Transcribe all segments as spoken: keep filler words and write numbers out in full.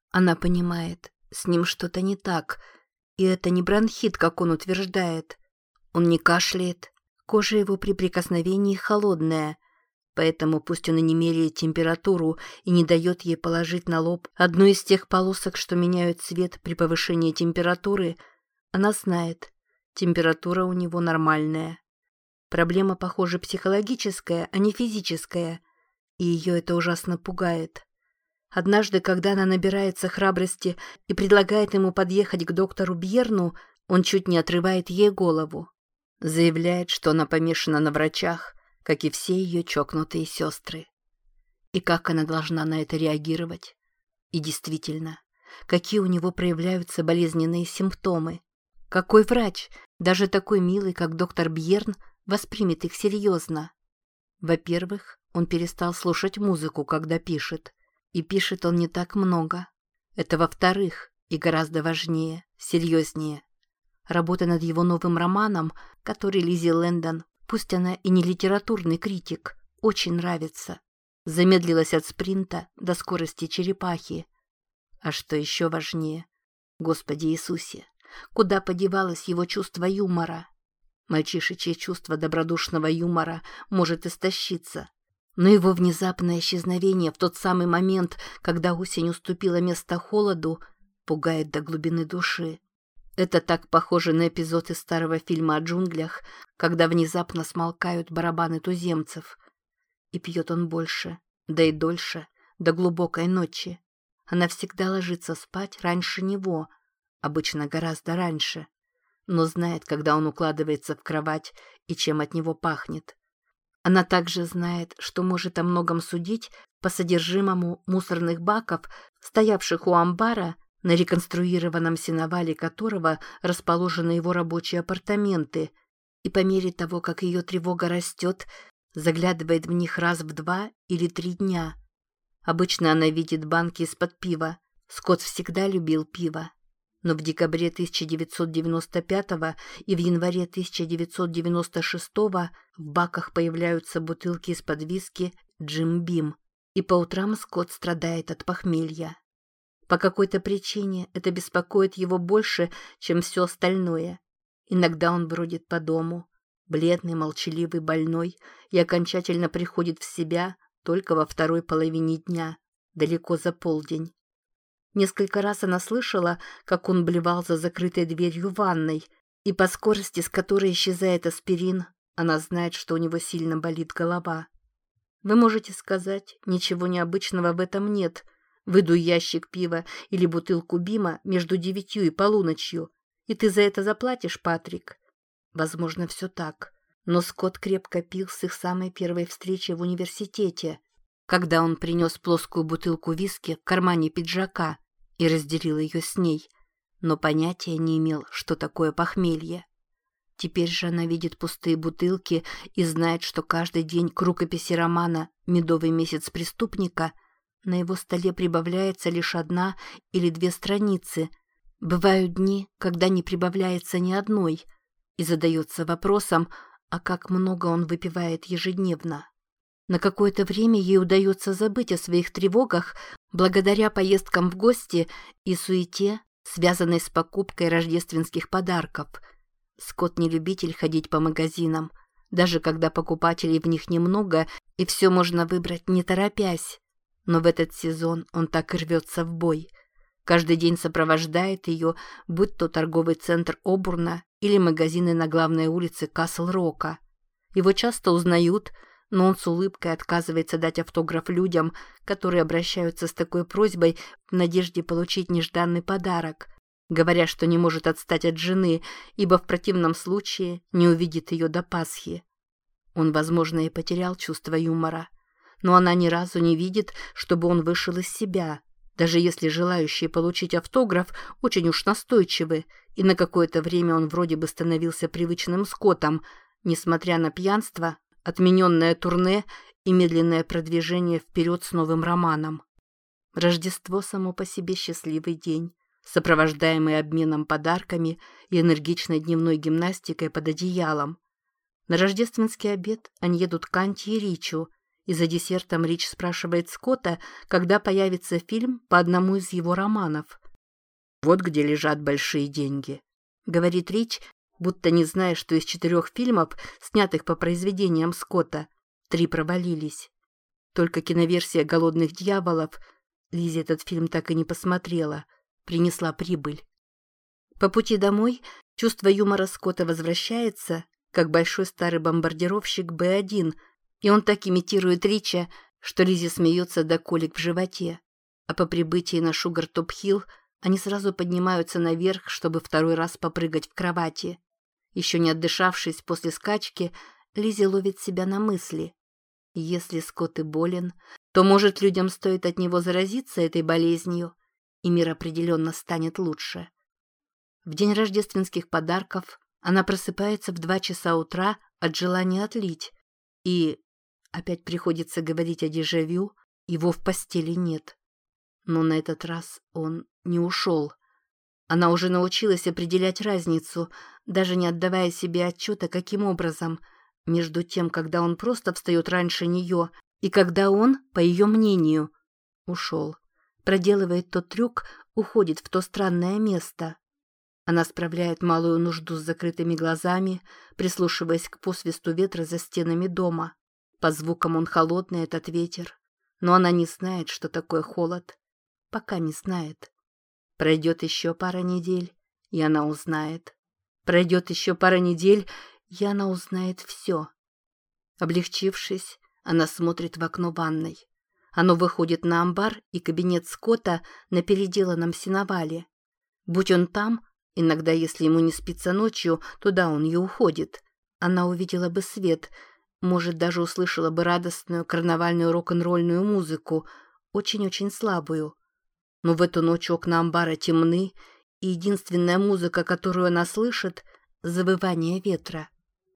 Она понимает, с ним что-то не так, и это не бронхит, как он утверждает. Он не кашляет, кожа его при прикосновении холодная, поэтому пусть он и не меряет температуру и не дает ей положить на лоб одну из тех полосок, что меняют цвет при повышении температуры, она знает, температура у него нормальная. Проблема, похоже, психологическая, а не физическая, и ее это ужасно пугает. Однажды, когда она набирается храбрости и предлагает ему подъехать к доктору Бьерну, он чуть не отрывает ей голову. Заявляет, что она помешана на врачах, как и все ее чокнутые сестры. И как она должна на это реагировать? И действительно, какие у него проявляются болезненные симптомы? Какой врач, даже такой милый, как доктор Бьерн, воспримет их серьезно? Во-первых, он перестал слушать музыку, когда пишет. И пишет он не так много. Это во-вторых, и гораздо важнее, серьезнее. Работа над его новым романом, который Лизи Лэндон, пусть она и не литературный критик, очень нравится. Замедлилась от спринта до скорости черепахи. А что еще важнее? Господи Иисусе, куда подевалось его чувство юмора? Мальчишечье чувство добродушного юмора может истощиться. Но его внезапное исчезновение в тот самый момент, когда осень уступила место холоду, пугает до глубины души. Это так похоже на эпизод из старого фильма о джунглях, когда внезапно смолкают барабаны туземцев. И пьет он больше, да и дольше, до глубокой ночи. Она всегда ложится спать раньше него, обычно гораздо раньше, но знает, когда он укладывается в кровать и чем от него пахнет. Она также знает, что может о многом судить по содержимому мусорных баков, стоявших у амбара, на реконструированном сеновале которого расположены его рабочие апартаменты, и по мере того, как ее тревога растет, заглядывает в них раз в два или три дня. Обычно она видит банки из-под пива. Скотт всегда любил пиво. Но в декабре тысяча девятьсот девяносто пятого и в январе тысяча девятьсот девяносто шестого в баках появляются бутылки из-под виски «Джим Бим», и по утрам Скотт страдает от похмелья. По какой-то причине это беспокоит его больше, чем все остальное. Иногда он бродит по дому, бледный, молчаливый, больной, и окончательно приходит в себя только во второй половине дня, далеко за полдень. Несколько раз она слышала, как он блевал за закрытой дверью ванной, и по скорости, с которой исчезает аспирин, она знает, что у него сильно болит голова. Вы можете сказать, ничего необычного в этом нет. Выдуй ящик пива или бутылку Бима между девятью и полуночью, и ты за это заплатишь, Патрик. Возможно, все так. Но Скотт крепко пил с их самой первой встречи в университете, когда он принес плоскую бутылку виски в кармане пиджака и разделил ее с ней, но понятия не имел, что такое похмелье. Теперь же она видит пустые бутылки и знает, что каждый день к рукописи романа «Медовый месяц преступника» на его столе прибавляется лишь одна или две страницы. Бывают дни, когда не прибавляется ни одной, и задается вопросом, а как много он выпивает ежедневно. На какое-то время ей удается забыть о своих тревогах благодаря поездкам в гости и суете, связанной с покупкой рождественских подарков. Скотт не любитель ходить по магазинам, даже когда покупателей в них немного и все можно выбрать не торопясь. Но в этот сезон он так и рвется в бой. Каждый день сопровождает ее, будь то торговый центр Обурна или магазины на главной улице Касл-Рока. Его часто узнают, но он с улыбкой отказывается дать автограф людям, которые обращаются с такой просьбой в надежде получить нежданный подарок, говоря, что не может отстать от жены, ибо в противном случае не увидит ее до Пасхи. Он, возможно, и потерял чувство юмора, но она ни разу не видит, чтобы он вышел из себя, даже если желающие получить автограф очень уж настойчивы, и на какое-то время он вроде бы становился привычным Скоттом, несмотря на пьянство, отмененное турне и медленное продвижение вперед с новым романом. Рождество само по себе счастливый день, сопровождаемый обменом подарками и энергичной дневной гимнастикой под одеялом. На рождественский обед они едут к Анти и Ричу, И за десертом Рич спрашивает Скотта, когда появится фильм по одному из его романов. «Вот где лежат большие деньги», — говорит Рич, будто не зная, что из четырех фильмов, снятых по произведениям Скотта, три провалились. Только киноверсия «Голодных дьяволов», Лизи этот фильм так и не посмотрела, принесла прибыль. По пути домой чувство юмора Скотта возвращается, как большой старый бомбардировщик Бэ один, и он так имитирует Рича, что Лизи смеется до колик в животе. А по прибытии на Шугар-Топ-Хилл они сразу поднимаются наверх, чтобы второй раз попрыгать в кровати. Еще не отдышавшись после скачки, Лизи ловит себя на мысли. Если Скотт и болен, то, может, людям стоит от него заразиться этой болезнью, и мир определенно станет лучше. В день рождественских подарков она просыпается в два часа утра от желания отлить, и опять приходится говорить о дежавю, его в постели нет. Но на этот раз он не ушел. Она уже научилась определять разницу, даже не отдавая себе отчета, каким образом, между тем, когда он просто встает раньше нее, и когда он, по ее мнению, ушел, проделывает тот трюк, уходит в то странное место. Она справляет малую нужду с закрытыми глазами, прислушиваясь к посвисту ветра за стенами дома. По звукам он холодный, этот ветер. Но она не знает, что такое холод. Пока не знает. Пройдет еще пара недель, и она узнает. Пройдет еще пара недель, и она узнает все. Облегчившись, она смотрит в окно ванной. Оно выходит на амбар и кабинет Скотта на переделанном сеновале. Будь он там, иногда, если ему не спится ночью, туда он и уходит, она увидела бы свет, может, даже услышала бы радостную карнавальную рок-н-ролльную музыку, очень-очень слабую. Но в эту ночь окна амбара темны, и единственная музыка, которую она слышит — завывание ветра.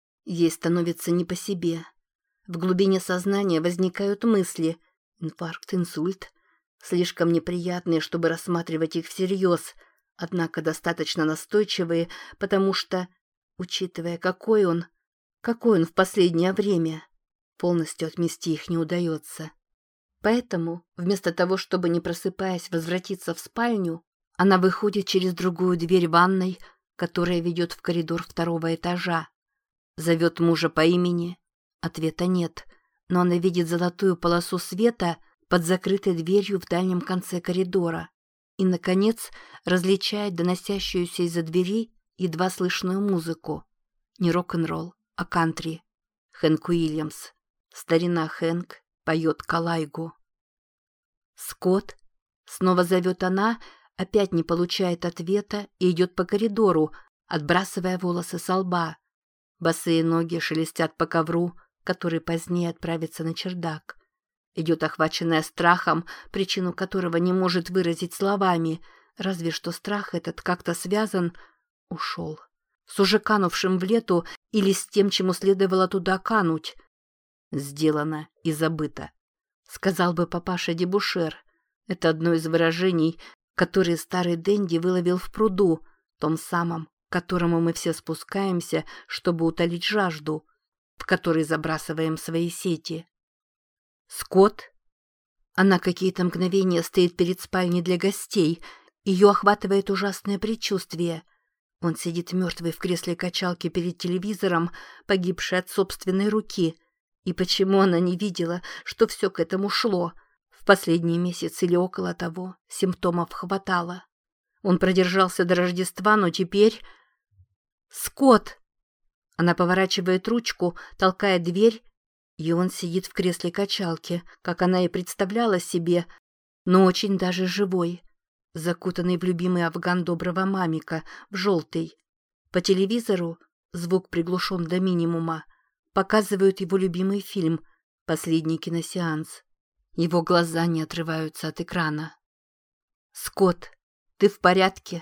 Ей становится не по себе. В глубине сознания возникают мысли — инфаркт, инсульт, слишком неприятные, чтобы рассматривать их всерьез, однако достаточно настойчивые, потому что, учитывая, какой он, какой он в последнее время, полностью отмести их не удается. Поэтому, вместо того, чтобы, не просыпаясь, возвратиться в спальню, она выходит через другую дверь ванной, которая ведет в коридор второго этажа. Зовет мужа по имени. Ответа нет, но она видит золотую полосу света под закрытой дверью в дальнем конце коридора. И, наконец, различает доносящуюся из-за двери едва слышную музыку. Не рок-н-ролл, а кантри. Хэнк Уильямс. Старина Хэнк поет Калайгу. «Скотт!» — снова зовет она, опять не получает ответа и идет по коридору, отбрасывая волосы со лба. Босые ноги шелестят по ковру, который позднее отправится на чердак. Идет охваченная страхом, причину которого не может выразить словами, разве что страх этот как-то связан, ушел. С уже канувшим в лету или с тем, чему следовало туда кануть. «Сделано и забыто», — сказал бы папаша Дебушер. Это одно из выражений, которые старый Дэнди выловил в пруду, том самом, к которому мы все спускаемся, чтобы утолить жажду, в который забрасываем свои сети. «Скотт?» Она какие-то мгновения стоит перед спальней для гостей. Ее охватывает ужасное предчувствие. Он сидит мертвый в кресле качалки перед телевизором, погибший от собственной руки. И почему она не видела, что все к этому шло? В последний месяц или около того симптомов хватало. Он продержался до Рождества, но теперь... «Скотт!» Она поворачивает ручку, толкая дверь, и он сидит в кресле качалки, как она и представляла себе, но очень даже живой, закутанный в любимый афган доброго мамика, в желтый. По телевизору, звук приглушен до минимума, показывают его любимый фильм «Последний киносеанс». Его глаза не отрываются от экрана. «Скотт, ты в порядке?»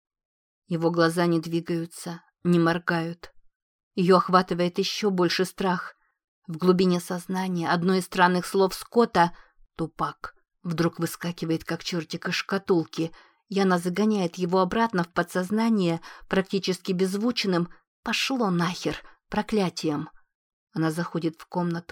Его глаза не двигаются, не моргают. Ее охватывает еще больше страх. В глубине сознания одно из странных слов Скотта «Тупак» вдруг выскакивает, как чертик из шкатулки, и она загоняет его обратно в подсознание практически беззвучным «Пошло нахер!» проклятием. Она заходит в комнату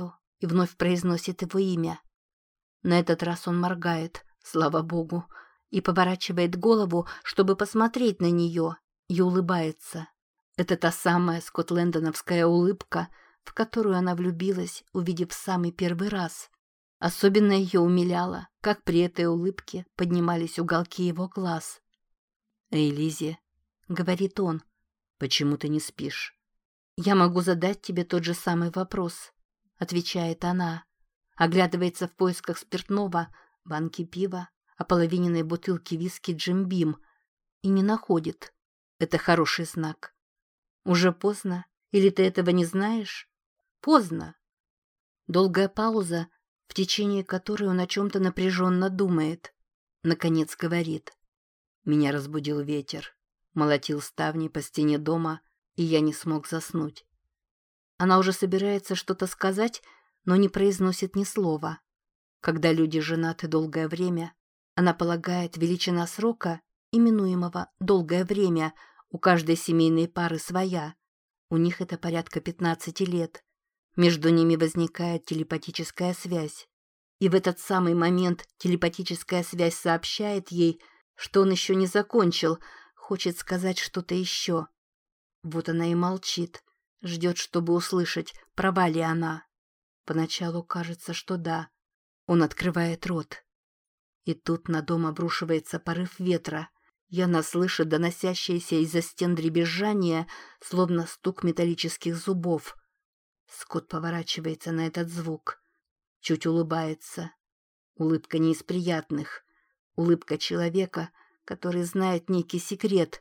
и вновь произносит его имя. На этот раз он моргает, слава богу, и поворачивает голову, чтобы посмотреть на нее, и улыбается. Это та самая скотлендоновская улыбка, в которую она влюбилась, увидев в самый первый раз. Особенно ее умиляло, как при этой улыбке поднимались уголки его глаз. «Эй, Лиззи», — говорит он, — «почему ты не спишь?» «Я могу задать тебе тот же самый вопрос», — отвечает она. Оглядывается в поисках спиртного, банки пива, ополовиненной бутылки виски Джим Бим и не находит. Это хороший знак. «Уже поздно? Или ты этого не знаешь?» «Поздно». Долгая пауза, в течение которой он о чем-то напряженно думает. Наконец говорит. «Меня разбудил ветер, молотил ставни по стене дома, и я не смог заснуть». Она уже собирается что-то сказать, но не произносит ни слова. Когда люди женаты долгое время, она полагает, величина срока, именуемого «долгое время», у каждой семейной пары своя. У них это порядка пятнадцати лет. Между ними возникает телепатическая связь. И в этот самый момент телепатическая связь сообщает ей, что он еще не закончил, хочет сказать что-то еще. Вот она и молчит, ждет, чтобы услышать, права ли она. Поначалу кажется, что да. Он открывает рот. И тут на дом обрушивается порыв ветра, и она слышит доносящееся из-за стен дребезжание, словно стук металлических зубов. Скотт поворачивается на этот звук. Чуть улыбается. Улыбка не из приятных. Улыбка человека, который знает некий секрет.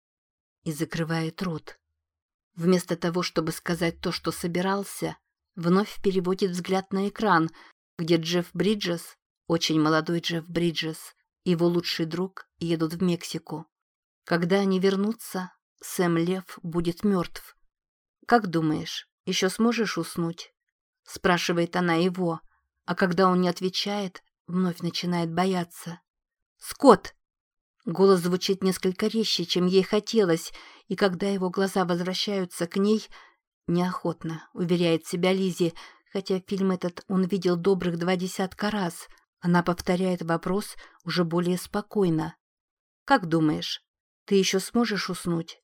И закрывает рот. Вместо того, чтобы сказать то, что собирался, вновь переводит взгляд на экран, где Джефф Бриджес, очень молодой Джефф Бриджес, и его лучший друг едут в Мексику. Когда они вернутся, Сэм Лев будет мертв. «Как думаешь, еще сможешь уснуть?» — спрашивает она его, а когда он не отвечает, вновь начинает бояться. «Скотт!» Голос звучит несколько резче, чем ей хотелось, и когда его глаза возвращаются к ней, неохотно, уверяет себя Лиззи, хотя фильм этот он видел добрых два десятка раз, она повторяет вопрос уже более спокойно. «Как думаешь, ты еще сможешь уснуть?»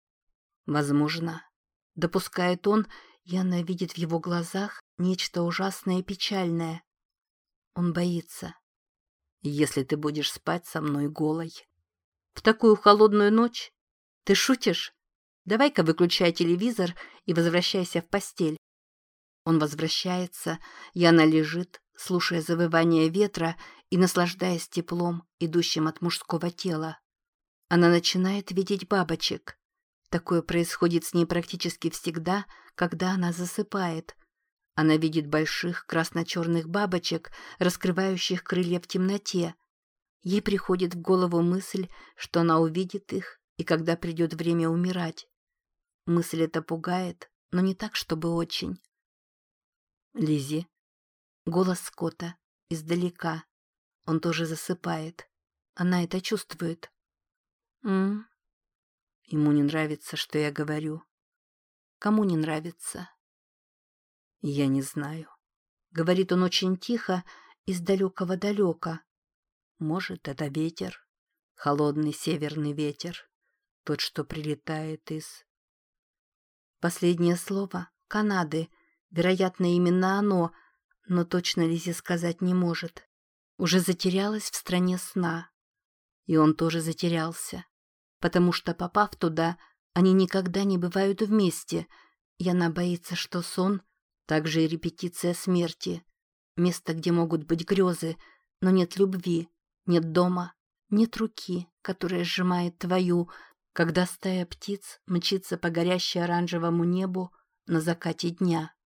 «Возможно», — допускает он, и она видит в его глазах нечто ужасное и печальное. Он боится. «Если ты будешь спать со мной голой». «В такую холодную ночь? Ты шутишь? Давай-ка выключай телевизор и возвращайся в постель». Он возвращается, и она лежит, слушая завывание ветра и наслаждаясь теплом, идущим от мужского тела. Она начинает видеть бабочек. Такое происходит с ней практически всегда, когда она засыпает. Она видит больших красно-черных бабочек, раскрывающих крылья в темноте. Ей приходит в голову мысль, что она увидит их, и когда придет время умирать. Мысль эта пугает, но не так, чтобы очень. «Лиззи». Голос Скотта издалека. Он тоже засыпает. Она это чувствует. «М-м». Ему не нравится, что я говорю. Кому не нравится? Я не знаю. Говорит он очень тихо, из далекого далека. Может, это ветер, холодный северный ветер, тот, что прилетает из... Последнее слово — Канады. Вероятно, именно оно, но точно Лиззи сказать не может. Уже затерялась в стране сна. И он тоже затерялся. Потому что, попав туда, они никогда не бывают вместе, и она боится, что сон — также и репетиция смерти. Место, где могут быть грезы, но нет любви, нет дома, нет руки, которая сжимает твою, когда стая птиц мчится по горящей оранжевому небу на закате дня.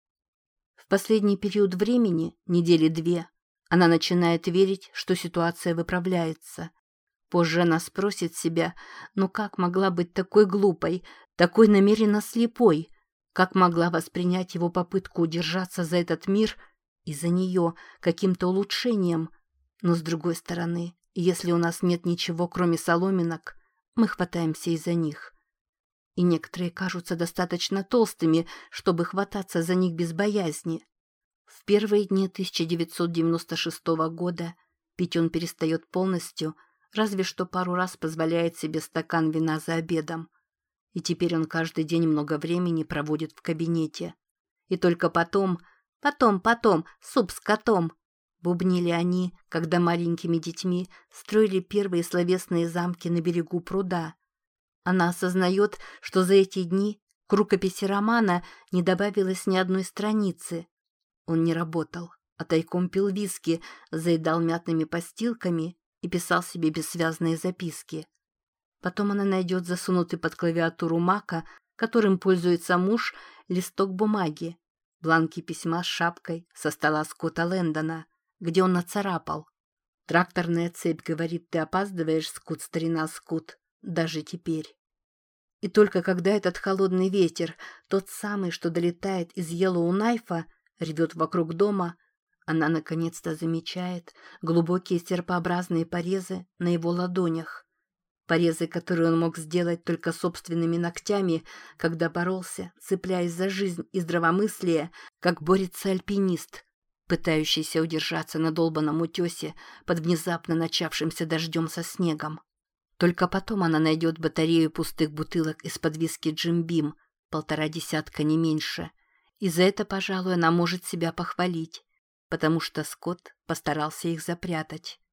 В последний период времени, недели две, она начинает верить, что ситуация выправляется. Позже она спросит себя, ну как могла быть такой глупой, такой намеренно слепой, как могла воспринять его попытку удержаться за этот мир и за нее каким-то улучшением. Но с другой стороны, если у нас нет ничего, кроме соломинок, мы хватаемся и за них. И некоторые кажутся достаточно толстыми, чтобы хвататься за них без боязни. В первые дни тысяча девятьсот девяносто шестого года пить он перестает полностью, разве что пару раз позволяет себе стакан вина за обедом. И теперь он каждый день много времени проводит в кабинете. И только потом, потом, потом, суп с котом, бубнили они, когда маленькими детьми строили первые словесные замки на берегу пруда. Она осознает, что за эти дни к рукописи романа не добавилось ни одной страницы. Он не работал, а тайком пил виски, заедал мятными постилками и писал себе бессвязные записки. Потом она найдет засунутый под клавиатуру Мака, которым пользуется муж, листок бумаги, бланки письма с шапкой со стола Скотта Лэндона, где он нацарапал: «Тракторная цепь говорит, ты опаздываешь, Скут, старина Скут, даже теперь». И только когда этот холодный ветер, тот самый, что долетает из Йеллоу-Найфа, ревет вокруг дома, она наконец-то замечает глубокие серпообразные порезы на его ладонях. Порезы, которые он мог сделать только собственными ногтями, когда боролся, цепляясь за жизнь и здравомыслие, как борется альпинист, пытающийся удержаться на долбанном утесе под внезапно начавшимся дождем со снегом. Только потом она найдет батарею пустых бутылок из-под виски Джим Бим, полтора десятка, не меньше. И за это, пожалуй, она может себя похвалить, потому что Скотт постарался их запрятать.